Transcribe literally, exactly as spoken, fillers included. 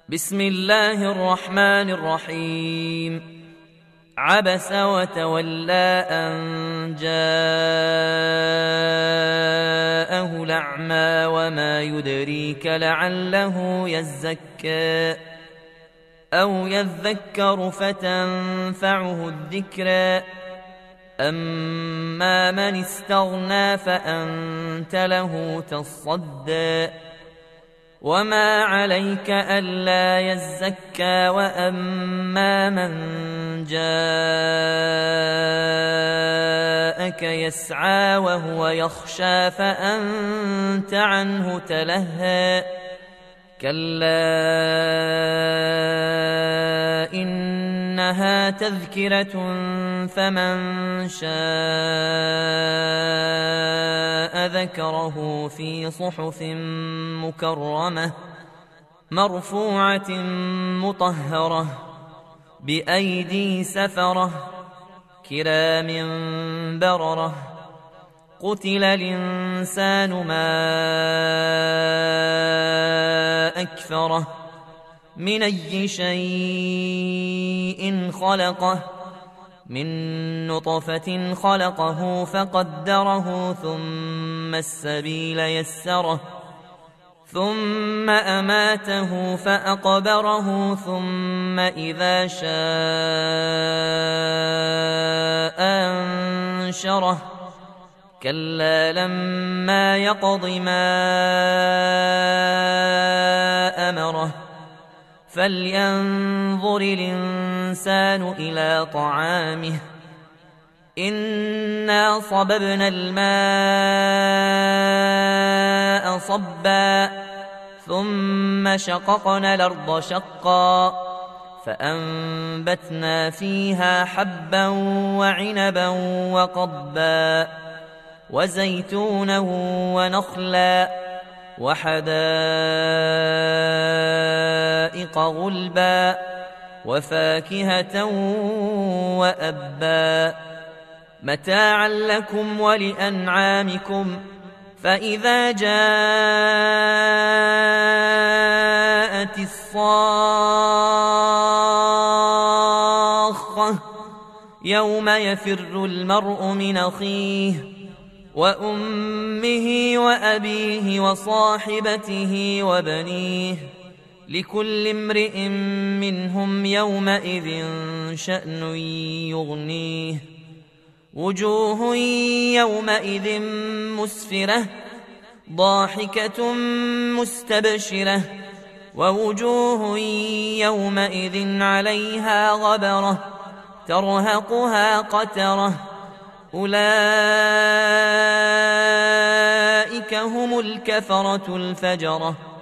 بسم الله الرحمن الرحيم. عبس وتولى أن جاءه الأعمى وما يدريك لعله يزكى أو يذكر فتنفعه الذكرى أما من استغنى فأنت له تصدى وما عليك ألا يزكى وأما من جاءك يسعى وهو يخشى فأنت عنه تلهى كلا إنها تذكرة فمن شاء ذكره في صحف مكرمة مرفوعة مطهرة بأيدي سفرة كرام بررة قتل الإنسان ما أكفره من أي شيء خلقه من نطفة خلقه فقدره ثم السبيل يسره ثم أماته فأقبره ثم إذا شاء أنشره كلا لما يقض ما أمره فلينظر الإنسان إلى طعامه إنا صببنا الماء صبا ثم شققنا الأرض شقا فأنبتنا فيها حبا وعنبا وقضبا وزيتونا ونخلا وحدائق غلبا وفاكهة وأبا متاعا لكم ولأنعامكم فإذا جاءت الصاخة يوم يفر المرء من أخيه وأمه وأبيه وصاحبته وبنيه لكل امرئ منهم يومئذ شأن يغنيه وجوه يومئذ مسفرة ضاحكة مستبشرة ووجوه يومئذ عليها غبرة ترهقها قترة أولئك هم الكفرة الفجرة.